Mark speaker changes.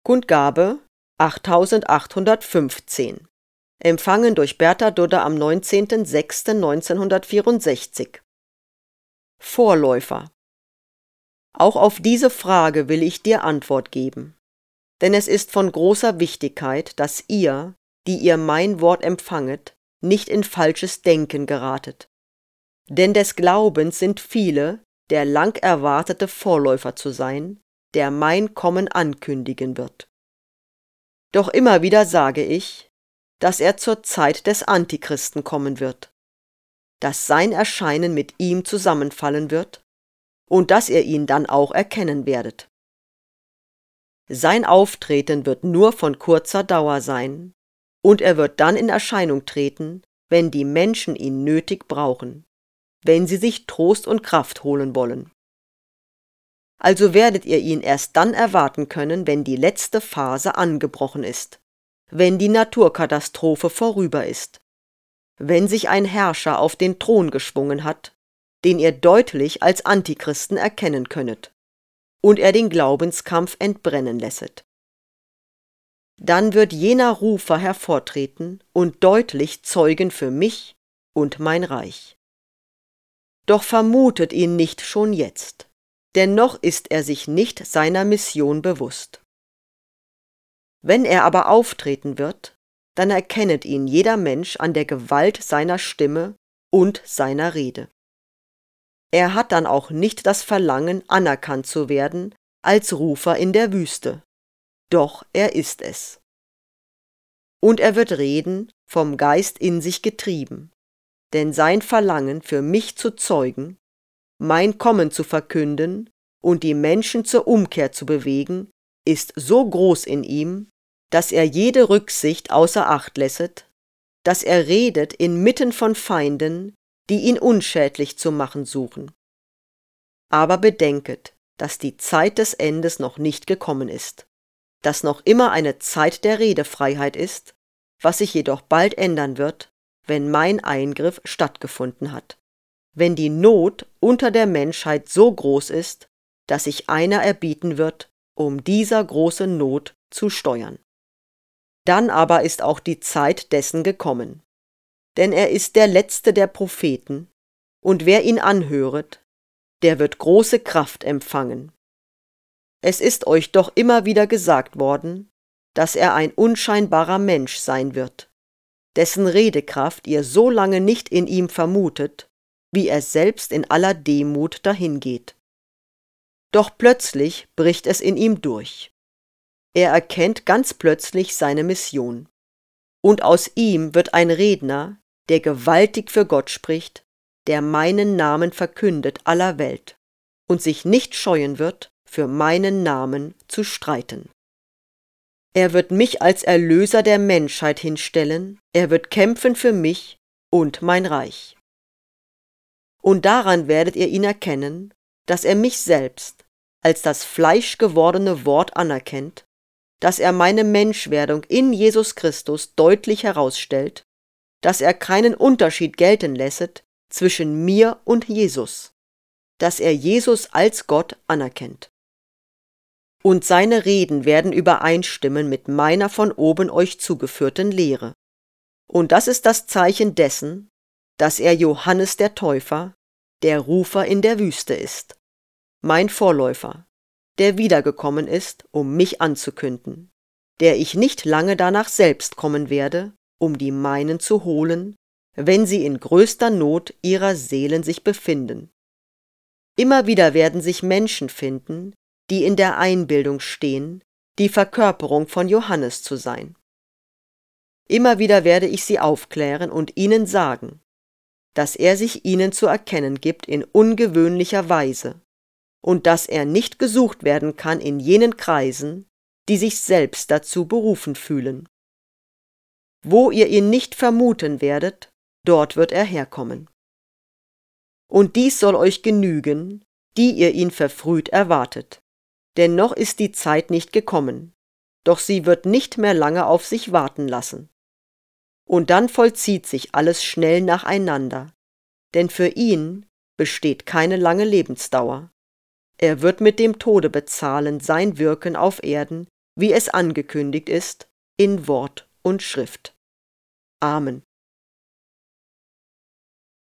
Speaker 1: Kundgabe 8815. Empfangen durch Bertha Dudde am 19.06.1964. Vorläufer. Auch auf diese Frage will ich dir Antwort geben. Denn es ist von großer Wichtigkeit, dass ihr, die ihr mein Wort empfanget, nicht in falsches Denken geratet. Denn des Glaubens sind viele, der lang erwartete Vorläufer zu sein, der mein Kommen ankündigen wird. Doch immer wieder sage ich, dass er zur Zeit des Antichristen kommen wird, dass sein Erscheinen mit ihm zusammenfallen wird und dass ihr ihn dann auch erkennen werdet. Sein Auftreten wird nur von kurzer Dauer sein, und er wird dann in Erscheinung treten, wenn die Menschen ihn nötig brauchen, wenn sie sich Trost und Kraft holen wollen. Also werdet ihr ihn erst dann erwarten können, wenn die letzte Phase angebrochen ist, wenn die Naturkatastrophe vorüber ist, wenn sich ein Herrscher auf den Thron geschwungen hat, den ihr deutlich als Antichristen erkennen könnet, und er den Glaubenskampf entbrennen lässet. Dann wird jener Rufer hervortreten und deutlich zeugen für mich und mein Reich. Doch vermutet ihn nicht schon jetzt, denn noch ist er sich nicht seiner Mission bewusst. Wenn er aber auftreten wird, dann erkennet ihn jeder Mensch an der Gewalt seiner Stimme und seiner Rede. Er hat dann auch nicht das Verlangen, anerkannt zu werden als Rufer in der Wüste, doch er ist es. Und er wird reden, vom Geist in sich getrieben, denn sein Verlangen für mich zu zeugen, mein Kommen zu verkünden und die Menschen zur Umkehr zu bewegen, ist so groß in ihm, dass er jede Rücksicht außer Acht lässet, dass er redet inmitten von Feinden, die ihn unschädlich zu machen suchen. Aber bedenket, dass die Zeit des Endes noch nicht gekommen ist, dass noch immer eine Zeit der Redefreiheit ist, was sich jedoch bald ändern wird, wenn mein Eingriff stattgefunden hat, wenn die Not unter der Menschheit so groß ist, dass sich einer erbieten wird, um dieser großen Not zu steuern. Dann aber ist auch die Zeit dessen gekommen, denn er ist der letzte der Propheten, und wer ihn anhöret, der wird große Kraft empfangen. Es ist euch doch immer wieder gesagt worden, dass er ein unscheinbarer Mensch sein wird, dessen Redekraft ihr so lange nicht in ihm vermutet, wie er selbst in aller Demut dahingeht. Doch plötzlich bricht es in ihm durch. Er erkennt ganz plötzlich seine Mission. Und aus ihm wird ein Redner, der gewaltig für Gott spricht, der meinen Namen verkündet aller Welt und sich nicht scheuen wird, für meinen Namen zu streiten. Er wird mich als Erlöser der Menschheit hinstellen, er wird kämpfen für mich und mein Reich. Und daran werdet ihr ihn erkennen, dass er mich selbst als das fleischgewordene Wort anerkennt, dass er meine Menschwerdung in Jesus Christus deutlich herausstellt, dass er keinen Unterschied gelten lässet zwischen mir und Jesus, dass er Jesus als Gott anerkennt. Und seine Reden werden übereinstimmen mit meiner von oben euch zugeführten Lehre. Und das ist das Zeichen dessen, dass er Johannes der Täufer, der Rufer in der Wüste ist, mein Vorläufer, der wiedergekommen ist, um mich anzukünden, der ich nicht lange danach selbst kommen werde, um die meinen zu holen, wenn sie in größter Not ihrer Seelen sich befinden. Immer wieder werden sich Menschen finden, die in der Einbildung stehen, die Verkörperung von Johannes zu sein. Immer wieder werde ich sie aufklären und ihnen sagen, dass er sich ihnen zu erkennen gibt in ungewöhnlicher Weise und dass er nicht gesucht werden kann in jenen Kreisen, die sich selbst dazu berufen fühlen. Wo ihr ihn nicht vermuten werdet, dort wird er herkommen. Und dies soll euch genügen, die ihr ihn verfrüht erwartet. Denn noch ist die Zeit nicht gekommen, doch sie wird nicht mehr lange auf sich warten lassen. Und dann vollzieht sich alles schnell nacheinander, denn für ihn besteht keine lange Lebensdauer. Er wird mit dem Tode bezahlen sein Wirken auf Erden, wie es angekündigt ist, in Wort und Schrift. Amen.